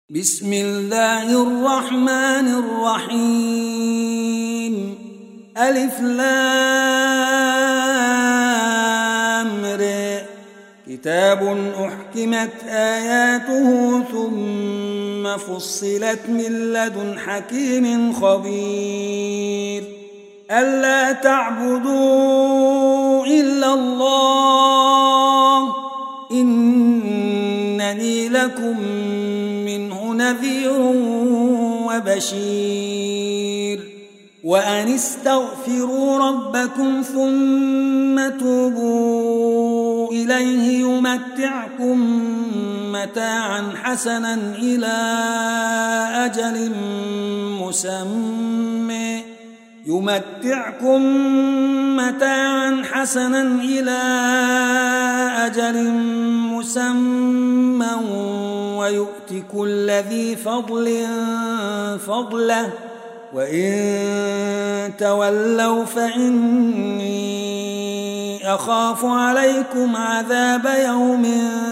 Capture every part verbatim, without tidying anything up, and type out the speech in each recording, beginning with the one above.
بسم الله الرحمن الرحيم ألف لام ر كتاب أحكمت آياته ثم فصلت من لدن حكيم خبير ألا تعبدوا إلا الله إنني لكم منه نذير وبشير وأن استغفروا ربكم ثم توبوا إليه يمتعكم متاعا حسنا إلى أجل مسمى يمتعكم متاعا حسنا إلى أجل مسمى ويؤتي كل ذي فضل فضله وإن تولوا فإني أخاف عليكم عذاب يوم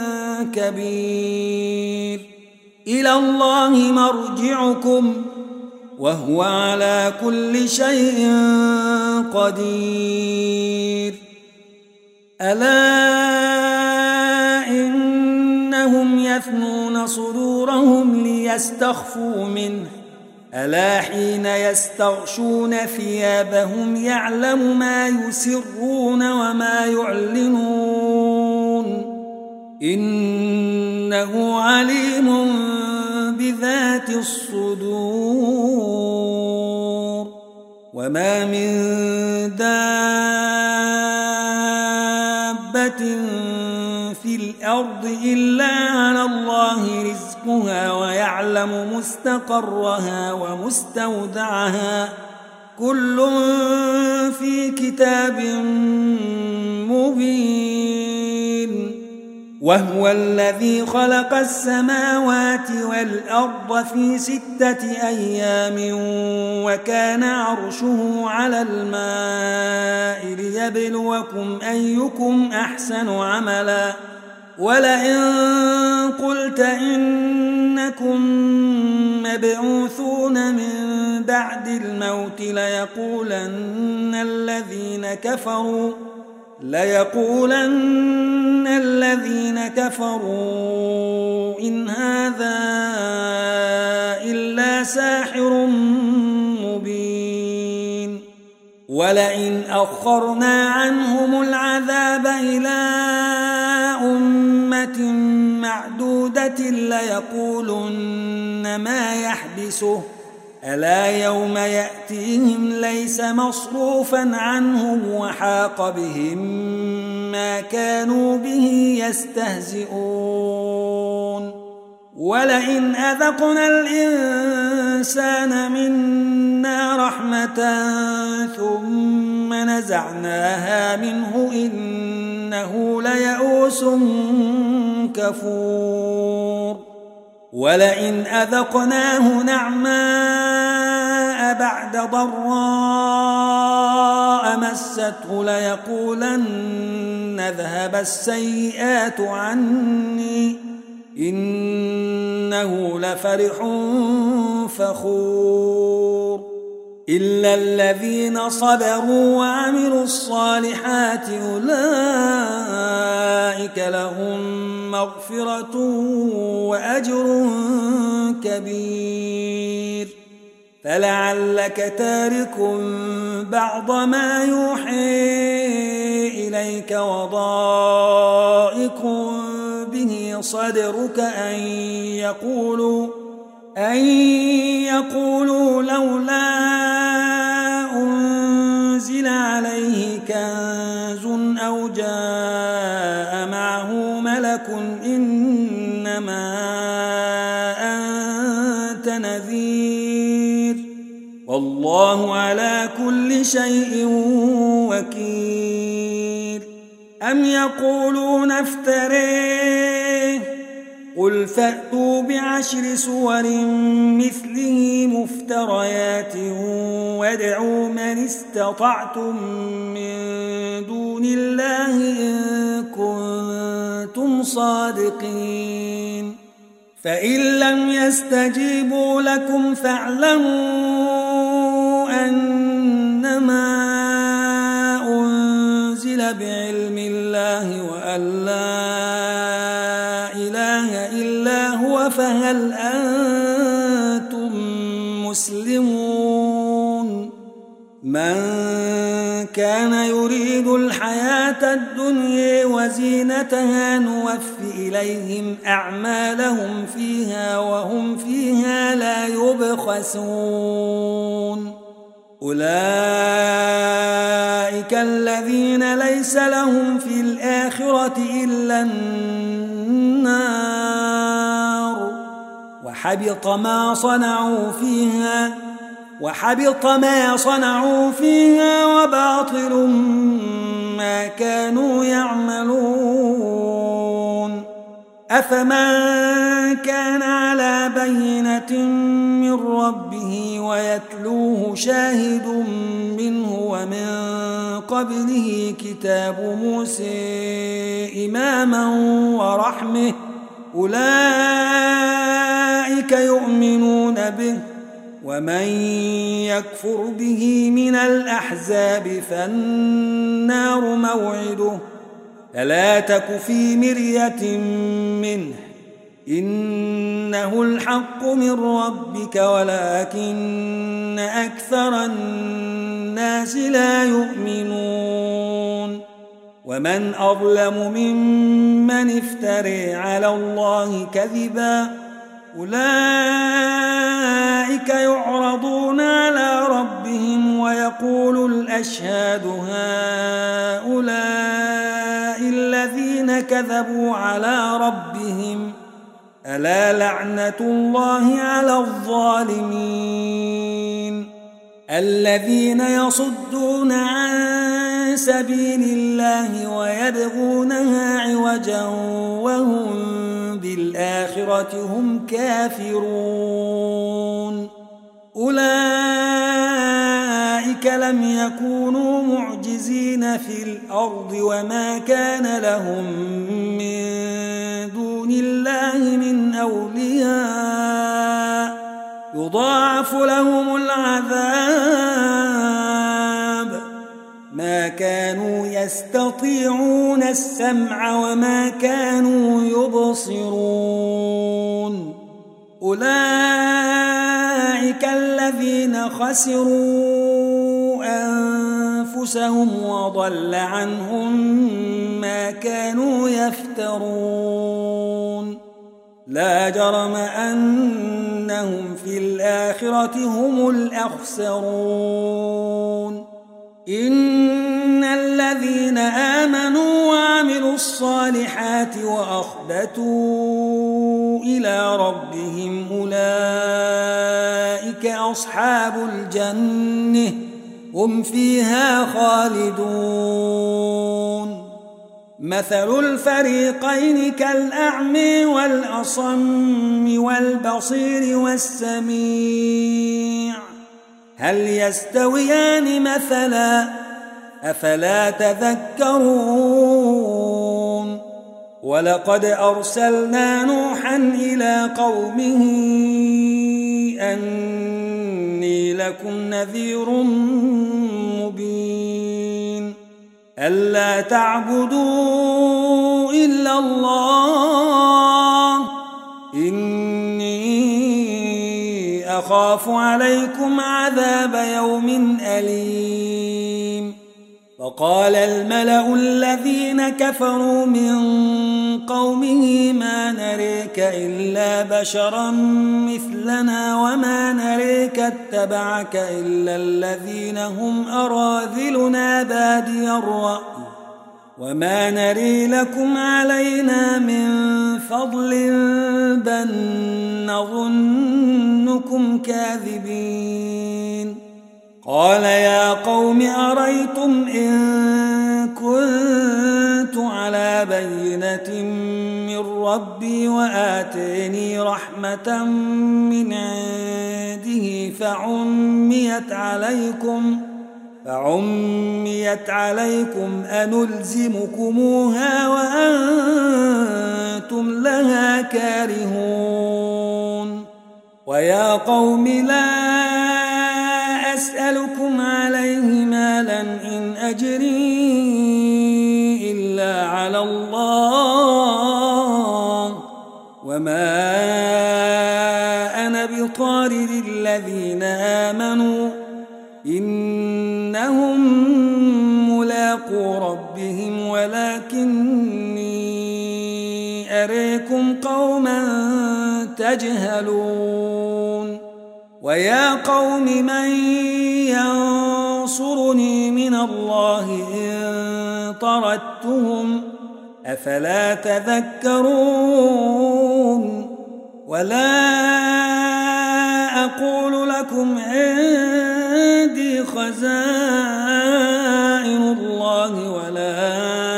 كبير إلى الله مرجعكم وهو على كل شيء قدير ألا إنهم يثنون صدورهم ليستخفوا منه ألا حين يستغشون ثيابهم يعلم ما يسرون وما يعلنون إنه عليم بذات الصدور وما من دابة في الأرض إلا على الله رزقها ويعلم مستقرها ومستودعها كل في كتاب مبين وهو الذي خلق السماوات والأرض في ستة أيام وكان عرشه على الماء ليبلوكم أيكم أحسن عملا ولئن قلت إنكم مبعوثون من بعد الموت ليقولن الذين كفروا ليقولن الذين كفروا إن هذا إلا ساحر مبين ولئن أخرنا عنهم العذاب إلى أمة معدودة ليقولن ما يحبسه ألا يوم يأتيهم ليس مصروفا عنهم وحاق بهم ما كانوا به يستهزئون ولئن أذقنا الإنسان منا رحمة ثم نزعناها منه إنه ليئوس كفور ولئن أذقناه نعماء بعد ضراء مسته ليقولن ذهب السيئات عني إنه لفرح فخور إلا الذين صبروا وعملوا الصالحات أولئك لهم مغفرة وأجر كبير فلعلك تارك بعض ما يوحي إليك وضائق به صدرك أن يقولوا أن يقولوا لولا أنزل عليه كنز أو جاء معه ملك إنما أنت نذير والله على كل شيء وكيل أم يقولون افتريه قل فأتوا بعشر سور مثله مفتريات وادعوا من استطعتم من دون الله إن كنتم صادقين فإن لم يستجيبوا لكم فاعلموا أنما أنزل بعلم الله وأن لا إله إلا هو فهل أنتم مسلمون من كان يريد الحياة الدنيا وزينتها نوف إليهم أعمالهم فيها وهم فيها لا يبخسون أولئك الذين ليس لهم في الآخرة إلا النار وحبط ما صنعوا فيها وحبط ما صنعوا فيها وباطل ما كانوا يعملون أفمن كان على بينة من ربه ويتلوه شاهد منه ومن قبله كتاب موسى إماما ورحمة أولئك يؤمنون به ومن يكفر به من الأحزاب فالنار موعده فلا تك في مرية منه إنه الحق من ربك ولكن أكثر الناس لا يؤمنون ومن أظلم ممن افترى على الله كذبا أولئك يعرضون على ربهم ويقول الأشهاد هؤلاء الذين كذبوا على ربهم ألا لعنة الله على الظالمين الذين يصدون عن سبيل الله ويبغونها عوجا وهم بالآخرة هم كافرون أولئك لم يكونوا معجزين في الأرض وما كان لهم من دون الله من أولياء يضاعف لهم العذاب ما كانوا يستطيعون السمع وما كانوا يبصرون أولئك الذين خسروا أنفسهم وضل عنهم ما كانوا يفترون لا جرم أنهم في الآخرة هم الأخسرون إن الذين آمنوا وعملوا الصالحات وأخبتوا إلى ربهم أولئك أصحاب الجنة هم فيها خالدون مثل الفريقين كالأعمى والأصم والبصير والسميع هل يستويان مثلا أفلا تذكرون ولقد أرسلنا نوحا إلى قومه أني لكم نذير مبين ألا تعبدوا إلا الله إني أخاف عليكم عذاب يوم أليم وقال الملأ الذين كفروا من قومه ما نريك إلا بشرا مثلنا وما نريك اتبعك إلا الذين هم أراذلنا بادي الرأي وما نري لكم علينا من فضل بل نظنكم كاذبين قال يا قوم أريتم إن كنت على بينة من ربي وآتيني رحمة من عنده فعميت عليكم فعميت عليكم أنلزمكموها وأنتم لها كارهون ويا قوم لا أسألكم عليه مالا إن أجري إلا على الله وما أنا بطارد الذين آمنوا إنهم ملاقو ربهم ولكني أريكم قوما تجهلون ويا قوم من ينصرني من الله إن طردتهم أفلا تذكرون ولا أقول لكم عندي خزائن الله ولا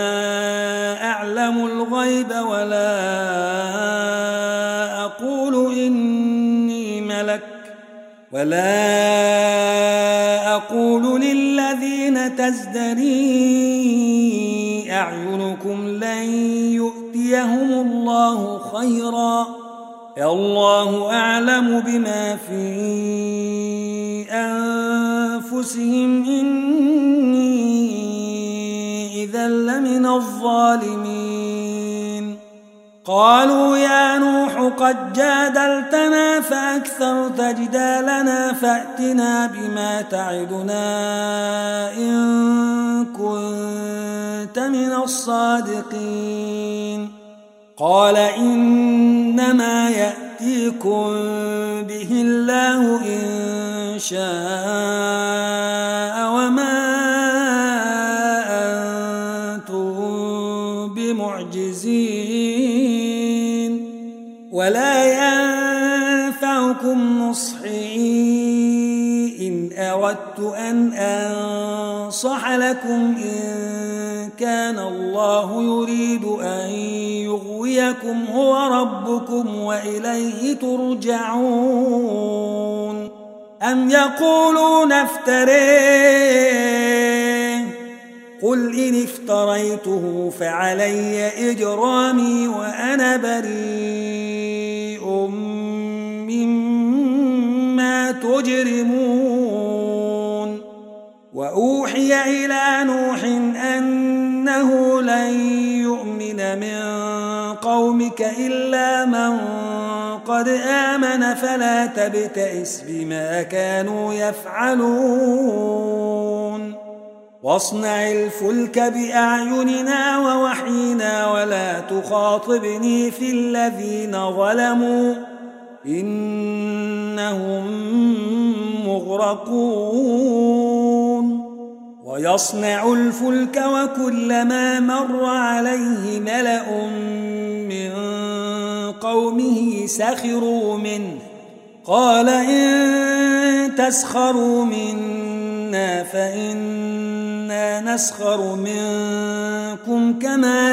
أعلم الغيب ولا أقول إني ملك ولا أقول للذين تزدري أعينكم لن يؤتيهم الله خيرا الله أعلم بما في أنفسهم إني إذا لمن الظالمين قالوا يا نوح قد جادلتنا فأكثرت جدالنا فأتنا بما تعدنا إن كنت من الصادقين قال إنما يأتيكم به الله إن شاء وما أنتم بمعجزين ولا ينفعكم نصحي إن أردت أن أنصح لكم إن كان الله يريد أن يغويكم هو ربكم وإليه ترجعون أم يقولون افتريه قل إن افتريته فعلي إجرامي وأنا بريء مما تجرمون وأوحي إلى نوح أنه لن يؤمن من قومك إلا من قد آمن فلا تبتئس بما كانوا يفعلون واصنع الفلك بأعيننا ووحينا ولا تخاطبني في الذين ظلموا إنهم مغرقون ويصنع الفلك وكلما مر عليه ملأ من قومه سخروا منه قال إن تسخروا منا فإنا نسخر منكم كما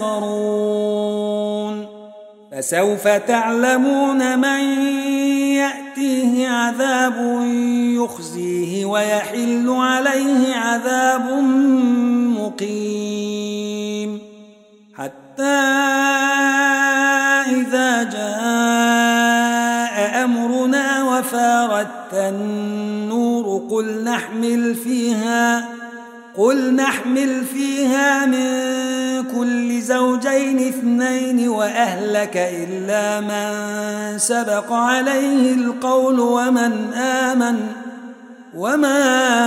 تسخرون فسوف تعلمون من يأتيه عذاب يخزيه ويحل عليه عذاب مقيم حتى إذا جاء أمرنا وفارت النور قل نحمل فيها قل نحمل فيها من كل زوجين اثنين وأهلك إلا من سبق عليه القول ومن آمن وما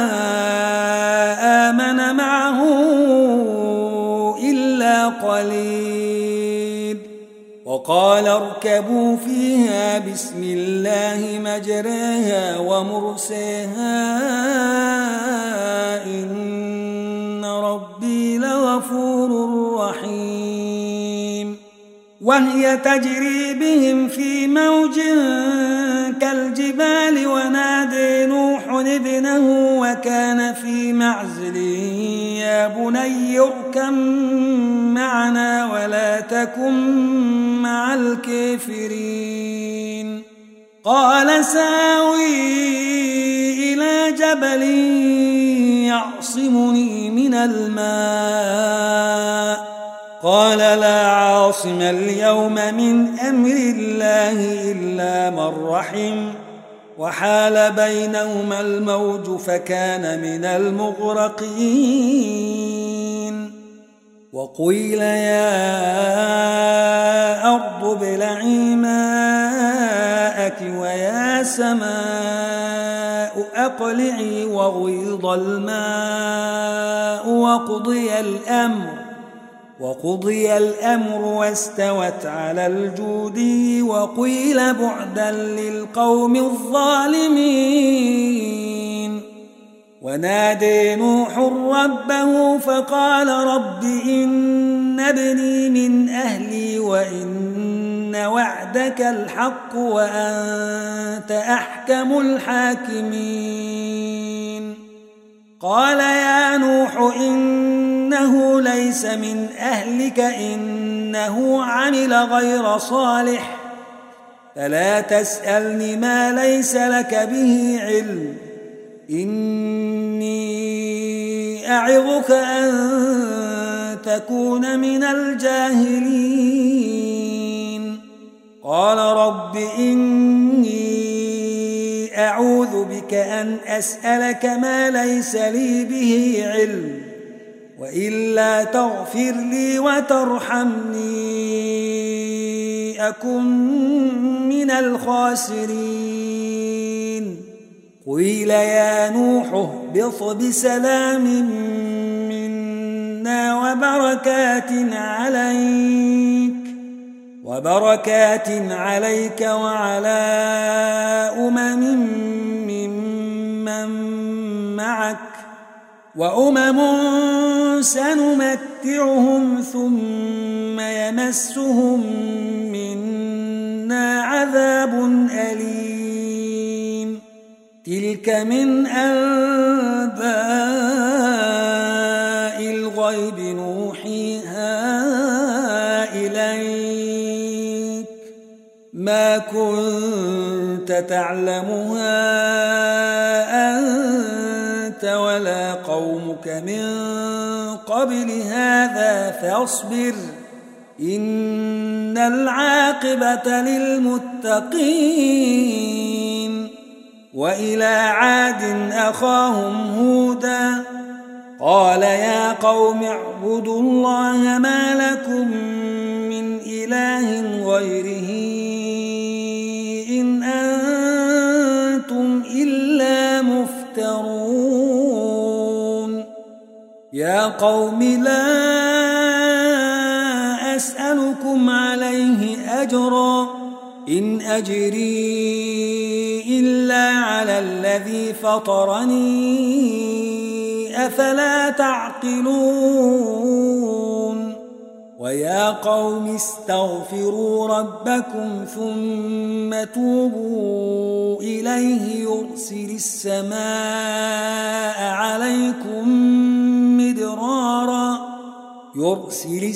آمن معه إلا قليل وقال اركبوا فيها بسم الله مجريها ومرسيها إن ربي لغفور رحيم وهي تجري بهم في موج كالجبال ونادي نوح ابنه وكان في معزل يا بني اركب معنا ولا تكن مع الكافرين قال ساوي إلى جبل يعصمني من الماء قال لا عاصم اليوم من أمر الله إلا من رحم وحال بينهما الموج فكان من المغرقين وقيل يا أرض ابلعي ماءك ويا سماء أقلعي وغيض الماء وقضي الأمر وقضي الأمر واستوت على الجودي وقيل بعدا للقوم الظالمين ونادي نوح ربه فقال رب إن ابني من أهلي وإن وعدك الحق وأنت أحكم الحاكمين قال يا نوح إنه ليس من أهلك إنه عمل غير صالح فلا تسألني ما ليس لك به علم إني أعظك أن تكون من الجاهلين قال رب إني أعوذ بك أن أسألك ما ليس لي به علم وإلا تغفر لي وترحمني أكن من الخاسرين قيل يا نوح اهبط بسلام منا وبركات عليك وبركات عليك وعلى أمم ممن معك وأمم سنمتعهم ثم يمسهم منا عذاب أليم تلك من أنباء الغيب نوحيها إليك ما كنت تعلمها أنت ولا قومك من قبل هذا فاصبر إن العاقبة للمتقين وإلى عاد أخاهم هودا قال يا قوم اعبدوا الله ما لكم من إله غيره إن أنتم إلا مفترون يا قوم لا أسألكم عليه أجرا إن أجري إلا على الذي فطرني أفلا تعقلون ويا قوم استغفروا ربكم ثم توبوا إليه يرسل السماء عليكم مدرارا يرسل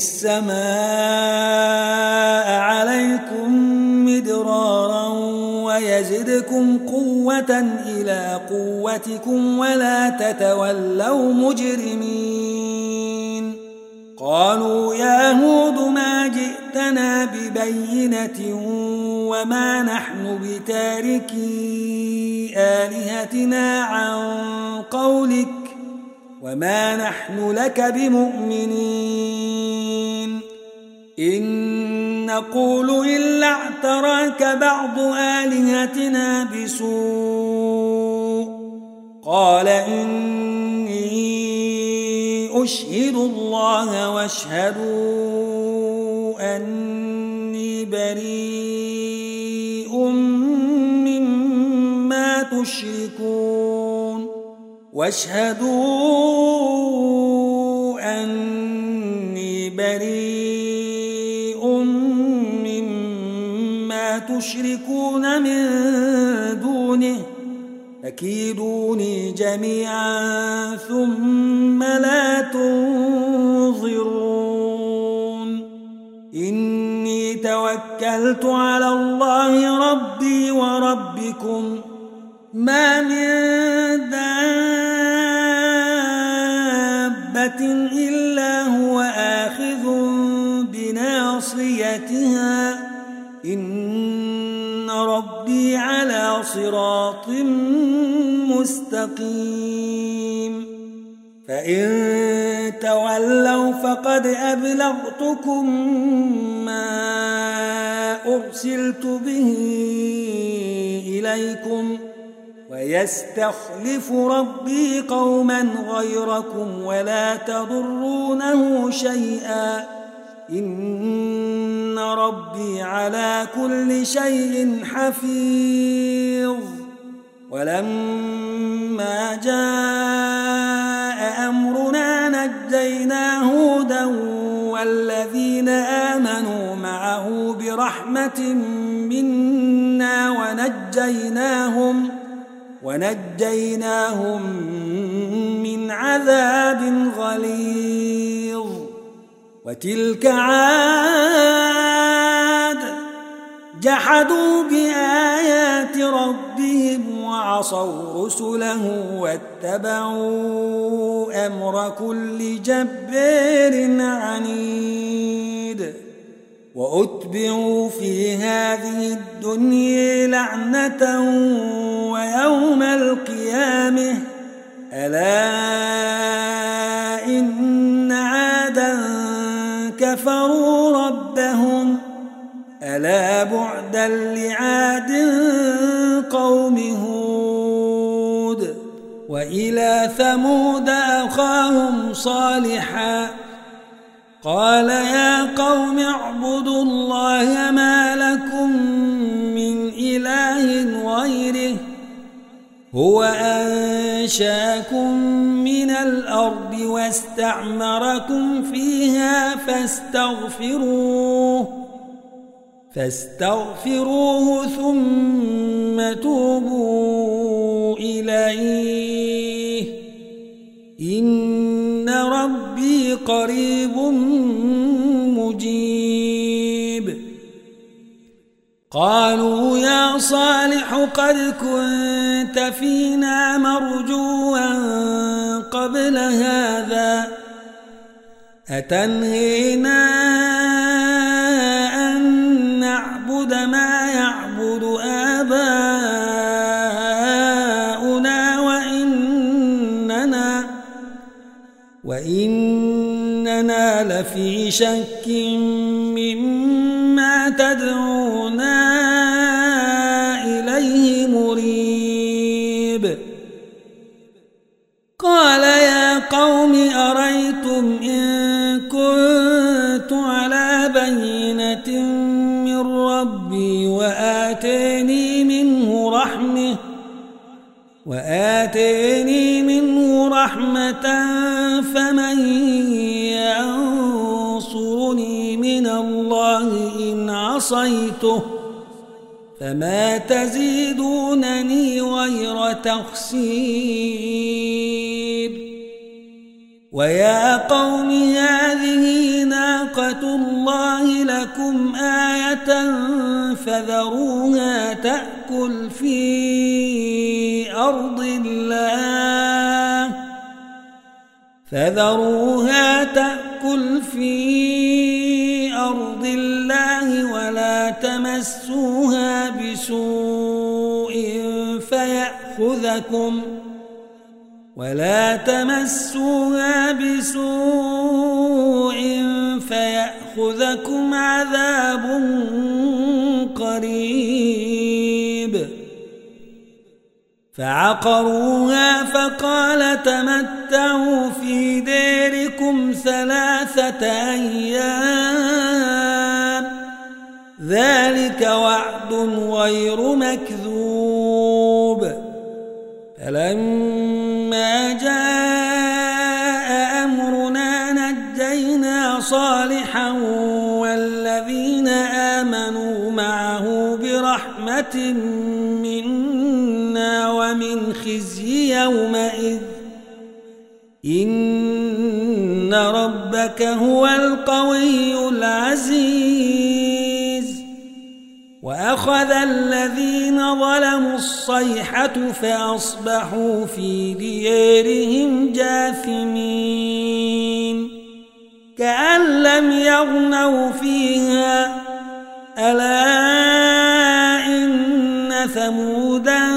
السماء عليكم مدرارا ويزدكم قوة إلى قوتكم ولا تتولوا مجرمين قالوا يا هود ما جئتنا ببينة وما نحن بتاركي آلهتنا عن قولك وما نحن لك بمؤمنين إن نقول إلا اعتراك بعض آلهتنا بسوء قال إني أشهد الله واشهدوا أني بريء مما تشركون واشهدوا أني بريء مما تشركون من دونه فكيدوني جميعا ثم لا تنظرون إني توكلت على الله ربي وربكم ما من دابة إلا هو آخذ إلى صراط مستقيم فإن تولوا فقد أبلغتكم ما أرسلت به إليكم ويستخلف ربي قوما غيركم ولا تضرونه شيئا إن ربي على كل شيء حفيظ ولما جاء أمرنا نجينا هودا والذين آمنوا معه برحمة منا ونجيناهم ونجيناهم من عذاب غليظ وتلك عاد جحدوا بآيات ربهم وعصوا رسله واتبعوا أمر كل جبار عنيد وأتبعوا في هذه الدنيا لعنة ويوم القيامة ألا إن عادا كفروا ربهم ألا بعدا لعاد قوم هود وإلى ثمود أخاهم صالحا قال يا قوم اعبدوا الله ما لكم من إله غيره هو أنشاكم من الأرض واستعمركم فيها فاستغفروه فاستغفروه ثم توبوا إليه إن ربي قريب مجيب قالوا يا صالح قد كنت فينا مرجوا قبل هذا أتنهينا أن نعبد ما يعبد آباؤنا وإننا وإننا لفي شك مما تدعونا إليه مريب قال يا قوم أريتم إن كنت على بينة من ربي وآتيني منه رحمة وآتيني منه رحمة فمن ينصرني من الله إن عصيته فما تزيدونني غير تخسير ويا قوم هذه ناقة الله لكم آية فذروها تأكل في أرض الله فذروها تأكل في أرض الله ولا تمسوها بسوء فيأخذكم ولا تمسوها بسوء فيأخذكم عذاب قريب فعقروها فقال تمتعوا في ديركم ثلاثة أيام ذلك وعد غير مكذوب فلما جاء أمرنا نجينا صالحا والذين آمنوا معه برحمة منا ومن خزي يومئذ إن ربك هو القوي العزيز وأخذ الذين ظلموا الصيحة فأصبحوا في ديارهم جاثمين كأن لم يغنوا فيها ألا إن ثمودا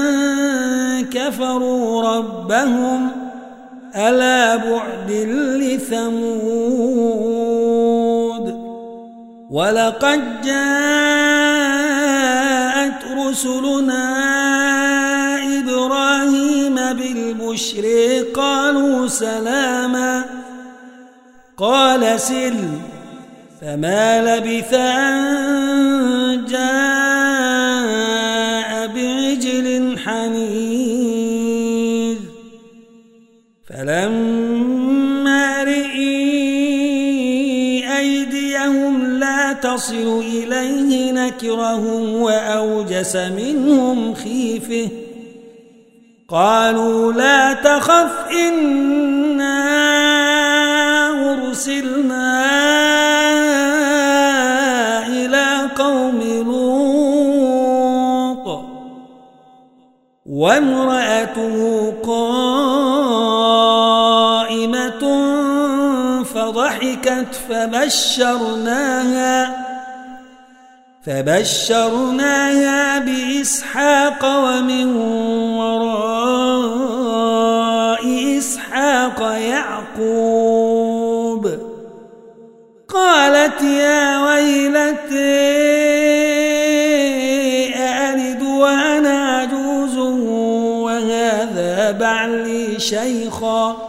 كفروا ربهم ألا بعد لثمود ولقد جاءت رسلنا إبراهيم بالبشر قالوا سلاما قال سلم فما لبث أن جاء بعجل حنيذ فلما رئي أيديهم لا تصل إليه نكرهم وأوجس منهم خيفة قالوا لا تخف إنا أرسلنا إلى قوم لوط وامرأته قائمة فضحكت فبشرناها فبشرناها بإسحاق ومن وراء إسحاق يعقوب قالت يا ويلتي أألد وأنا عجوز وهذا بعلي شيخا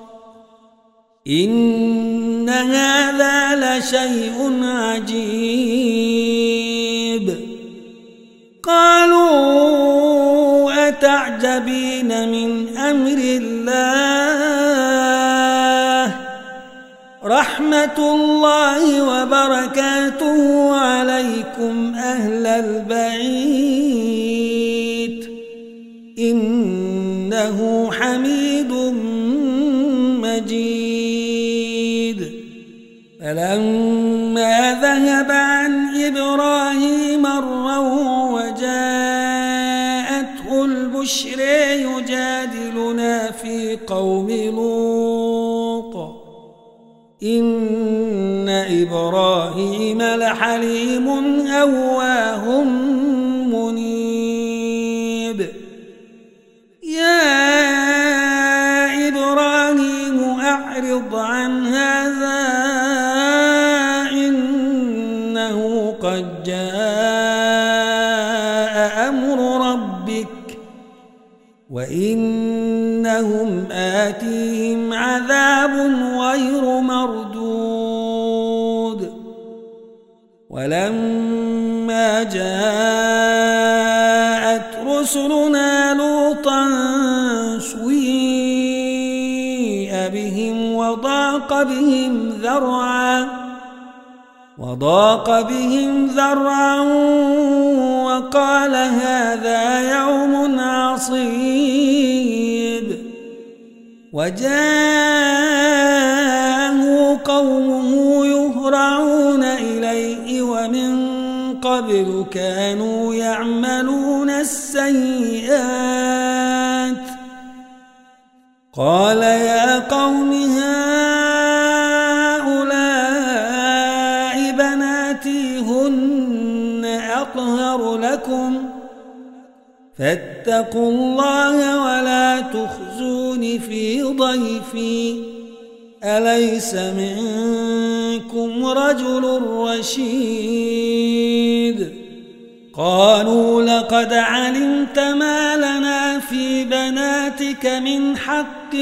إن هذا لشيء عجيب قالوا أتعجبين من أمر الله رحمة الله وبركاته عليكم أهل البيت إنه حميد مجيد فلما ذهب عن إبراهيم الروع وجاءته البشر يجادلنا في قوم لوط إن إبراهيم لحليم أواه منيب يا إبراهيم أعرض عن هذا إنه قد جاء أمر ربك وإنهم آتيهم عذاب غير مردود ولما جاءت رسلنا لوطا سويء بهم وضاق بهم ذرعا وضاق بهم ذرعا وقال هذا يوم عصيب وجاءه قومه يهرعون إليه ومن قبل كانوا يعملون السيئات قال يا قوم هؤلاء بناتي هن أطهر لكم فاتقوا الله ولا تخزون في ضيفي أليس منكم رجل رشيد قالوا لقد علمت ما لنا في بناتك من حق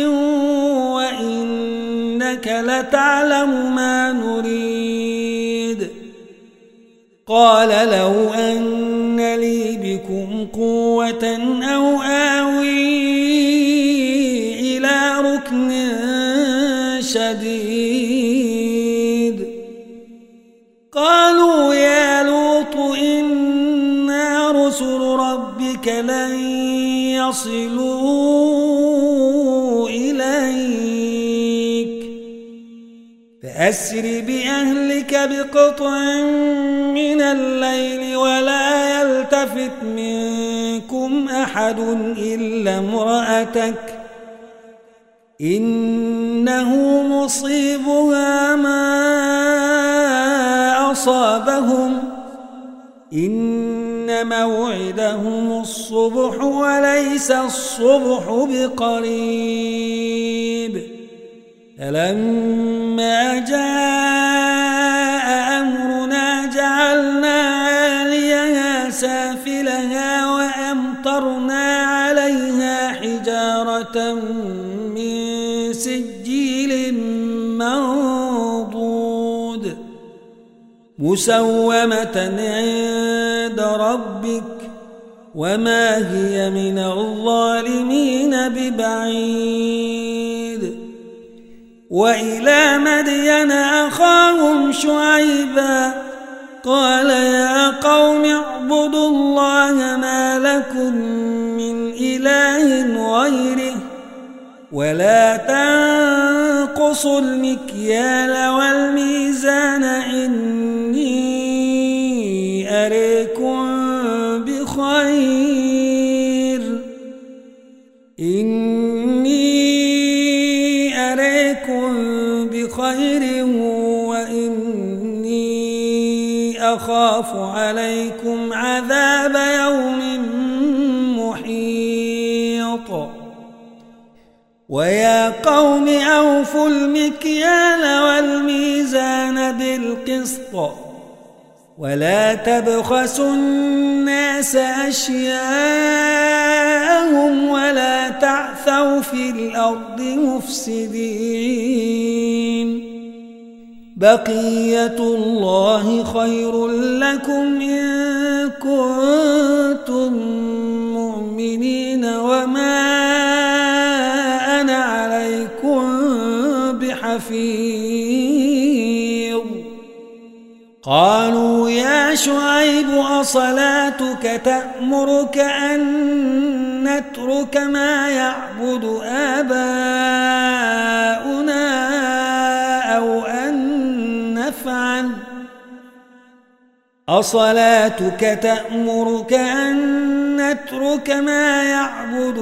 وإنك لتعلم ما نريد قال لو أن لي بكم قوة أو آوي إلى ركن شديد قالوا يا لوط إنا رسل ربك لن يصلوا إليك فأسر بأهلك بقطع من الليل ولا يلتفت منكم أحد إلا امرأتك إنه مصيبها ما أصابهم إن موعدهم الصبح وليس الصبح بقريب فلما جاء أمرنا جعلنا عاليها سافلها وأمطرنا عليها حجارة من سجيل منضود مسومة عند ربك وما هي من الظالمين ببعيد. وإلى مدين أخاهم شعيبا قال يا قوم اعبدوا الله ما لكم من إله غيره ولا تنقصوا المكيال والميزان إني أريكم بخير إني أريكم بخير وإني أخاف عليكم عذاب يوم محيط. ويا قوم أوفوا المكيال والميزان بالقسط ولا تبخسوا الناس أشياءهم ولا تعثوا في الأرض مفسدين. بقية الله خير لكم إن كنتم مؤمنين وما أنا عليكم بحفيظ. قالوا يا شعيب أصلاتك تأمرك أن نترك ما يعبد آباؤنا أو أن نفعل أصلاتك تأمرك أن نترك ما يعبد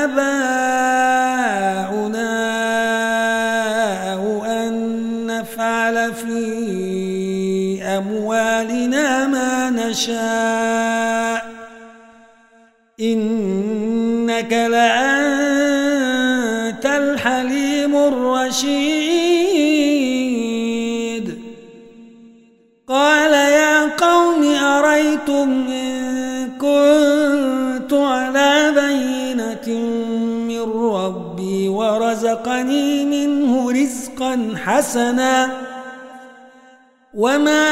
آباؤنا أو أن نفعل في أموالنا ما نشاء إنك لأنت الحليم الرشيد. قال يا قوم أريتم إن كنت على بينة من ربي ورزقني منه رزقا حسنا وما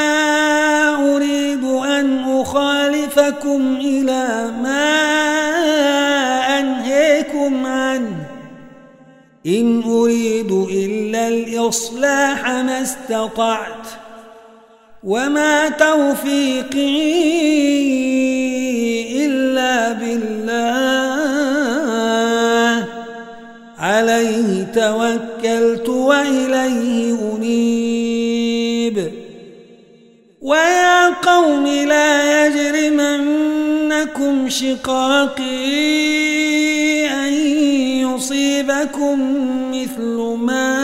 أريد أن أخالفكم إلى ما أنهيكم عنه إن أريد إلا الإصلاح ما استطعت وما توفيقي إلا بالله عليه توكلت وإليه أنيب. ويا قوم لا يجرمنكم شقاقي أن يصيبكم مثل ما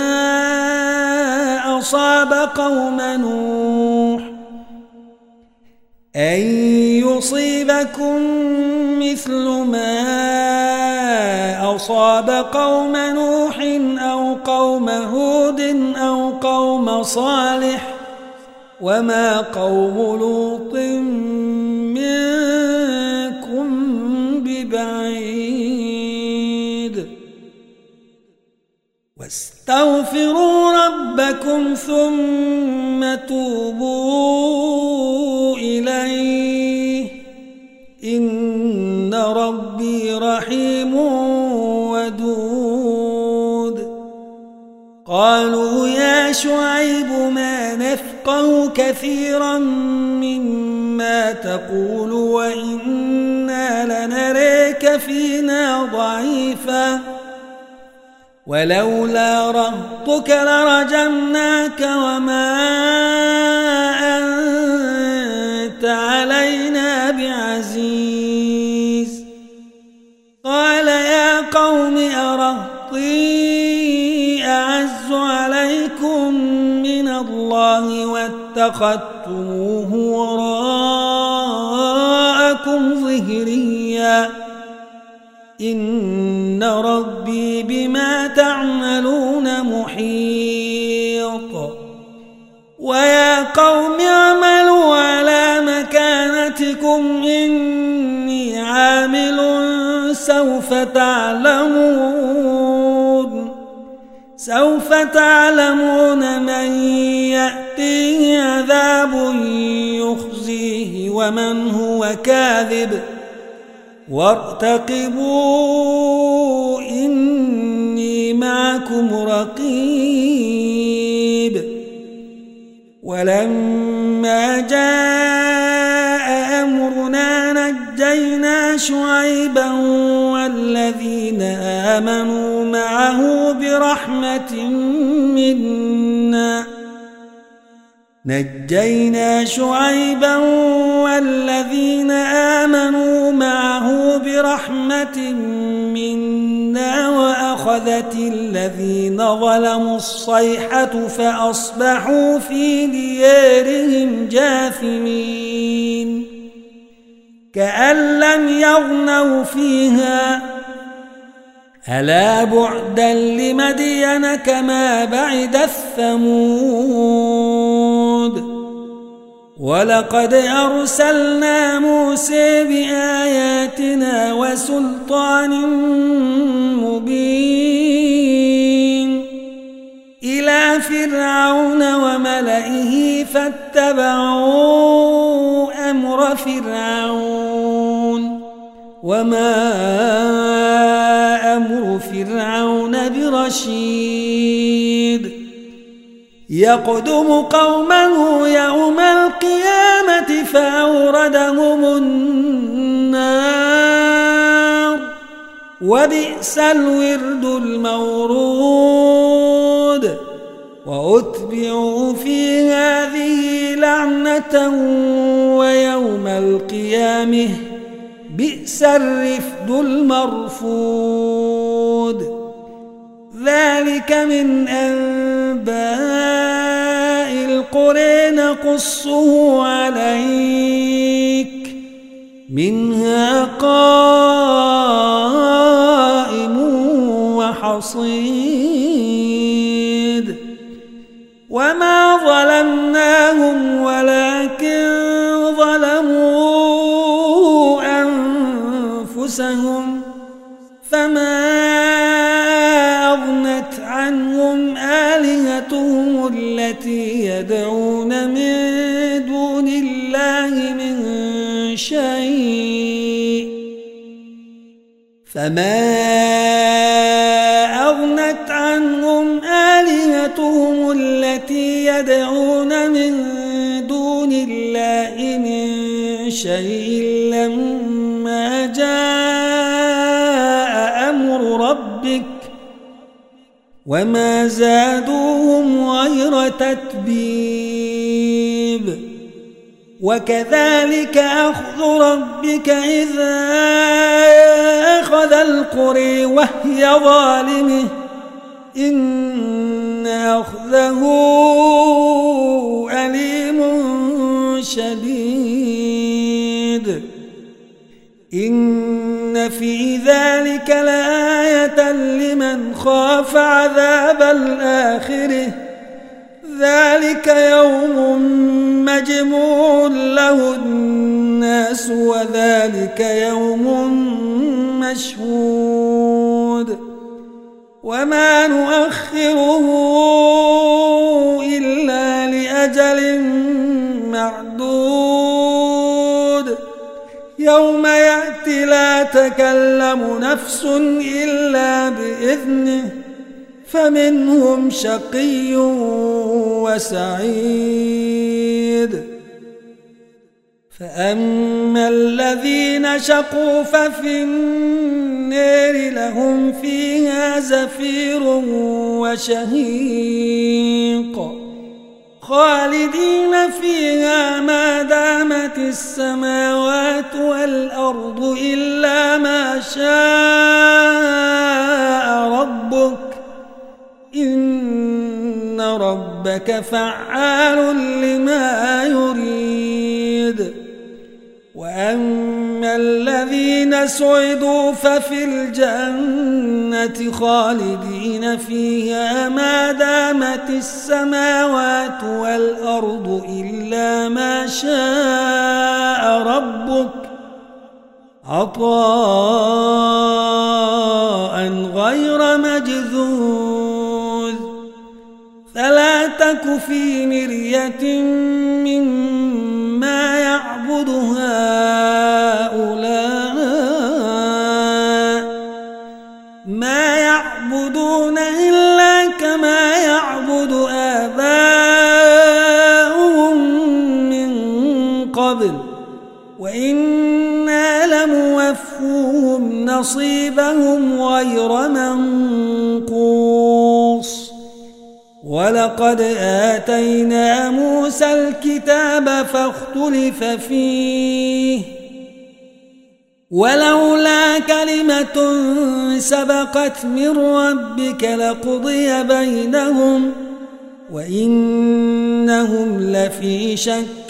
أصاب قوم نوح أن يصيبكم مثل ما أصاب قوم نوح أو قوم هود أو قوم صالح وما قوم لوط منكم ببعيد. واستغفروا ربكم ثم توبوا إليه إن ربي رحيم ودود. قالوا يا شعيب ما نفقه كثيرا مما تقول وإنا لنريك فينا ضعيفا ولولا رهطك لرجمناك وما أنت علينا بعزيز. قال يا قوم أرهطي أعز عليكم من الله واتخذتموه وراءكم معكم ظهريا إن ربي بما تعملون محيط ويا قوم اعملوا على مكانتكم إني عامل سوف تعلمون سوف تعلمون من يأتيه عذاب يخزيه ومن هو كاذب وارتقبوا إني معكم رقيب ولما جاء أمرنا نجينا شعيبا والذين آمنوا معه برحمة منا نجينا شعيبا والذين آمنوا معه برحمة منا وأخذت الذين ظلموا الصيحة فأصبحوا في ديارهم جاثمين كأن لم يغنوا فيها ألا بعدا لمدين كما بعد الثمود ولقد أرسلنا موسى بآياتنا وسلطان مبين إلى فرعون وملئه فاتبعوا أمر فرعون وما أمر فرعون برشيد يقدم قومه يوم القيامة فأوردهم النار وبئس الورد المورود وأتبعوا في هذه لعنة ويوم القيامة بئس الرفد المرفود ذلك من أنباء القرى نقصه عليك منها قائم وحصيد وما ظلمناهم ولكن ظلموا أنفسهم فما أغنت عنهم آلهتهم التي يدعون من دون الله من شيء فما أغنت عنهم آلهتهم التي يدعون من دون الله من شيء لما جاء أمر ربك وما زادوهم غير تتبيب وكذلك أخذ ربك إذا أخذ القرى وهي ظالمة إن أخذه أليم شديد إن في ذلك لآية لمن خاف عذاب الآخرة ذلك يوم مجموع له الناس وذلك يوم مشهود وما نؤخره إلا لأجل معدود يوم يأتي لا تكلم نفس إلا بإذنه فمنهم شقي وسعيد فأما الذين شقوا ففي النار لهم فيها زفير وشهيق خالدين فيها ما دامت السماوات والأرض إلا ما شاء ربك إن ربك فعال لما يريد وأما سعدوا ففي الجنة خالدين فيها ما دامت السماوات والأرض إلا ما شاء ربك عطاء غير مجذوذ فلا تك في مرية مما يعبد هؤلاء ما يعبدون إلا كما يعبد آباؤهم من قبل وإنا لموفوهم نصيبهم غير منقوص ولقد آتينا موسى الكتاب فاختلف فيه ولولا كلمة سبقت من ربك لقضي بينهم وإنهم لفي شك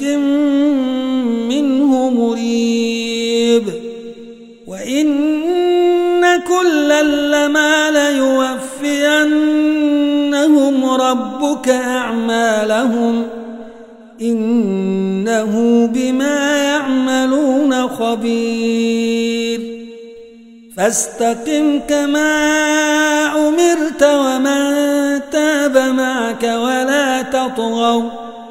منه مريب وإن كلا لما ليوفينهم ربك أعمالهم إنه بما يعملون خبير فاستقم كما أمرت ومن تاب معك ولا تطغوا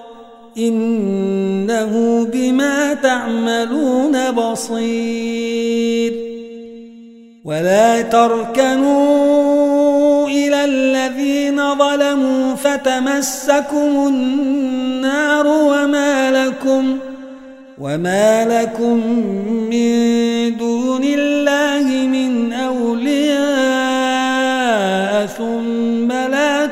إنه بما تعملون بصير ولا تركنوا إلى الذين ظلموا فتمسكم النار وما لكم وما لكم من دون الله من أولياء ثم لا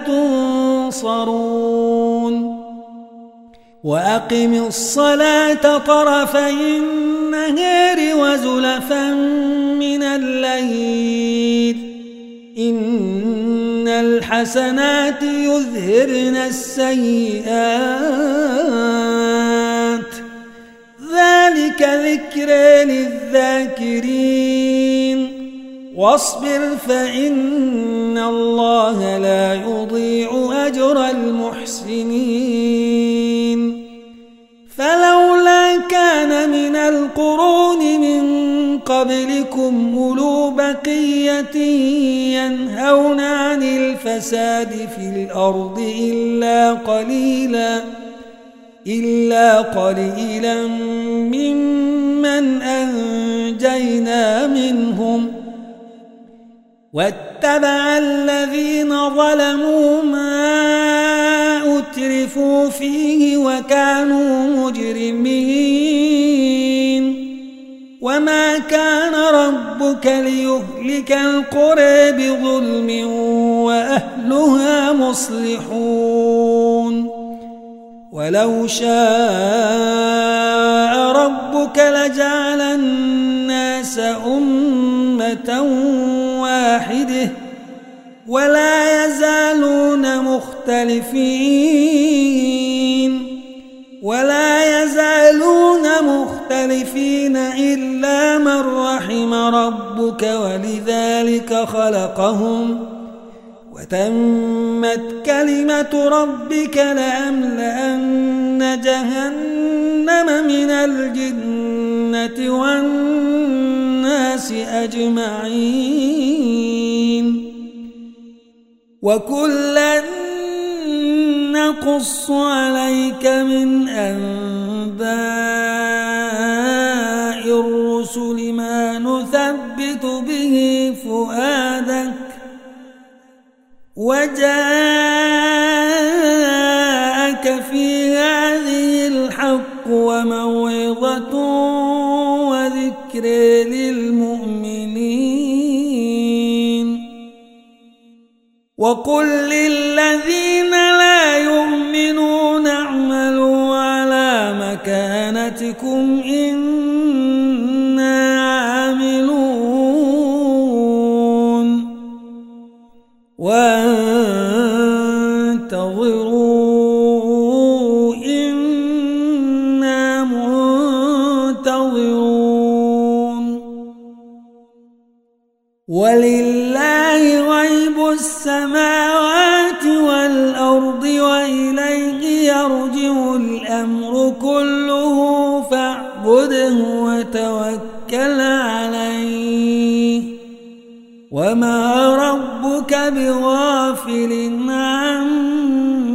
تنصرون وأقم الصلاة طرفي النهار وزلفا من الليل إن الحسنات يذهبن السيئات ذلك ذكر للذاكرين واصبر فإن الله لا يضيع أجر المحسنين فلولا كان من القرون من قبلكم أولو بقية ينهون عن الفساد في الأرض إلا قليلا إلا قليلا ممن أنجينا منهم واتبع الذين ظلموا ما أترفوا فيه وكانوا مجرمين وما كان ربك ليهلك القرى بظلم وأهلها مصلحون ولو شاء ربك لجعل الناس أمة واحدة ولا يزالون مختلفين ولا يزالون مختلفين إلا من رحم ربك ولذلك خلقهم وتمت كلمة ربك لأملأن جهنم من الجنة والناس أجمعين وكلا نقص عليك من أنباء الرسل ما نثبت به فؤادك وجاءك في هذه الحق وموعظة وذكر للمؤمنين وقل للذين لا يؤمنون اعملوا على مكانتكم إنا عاملون وانتظروا إنا منتظرون ولله غيب السماوات والأرض وإليه يرجع الأمر كله فاعبده وتوكل عليه وما ربك بغافل عما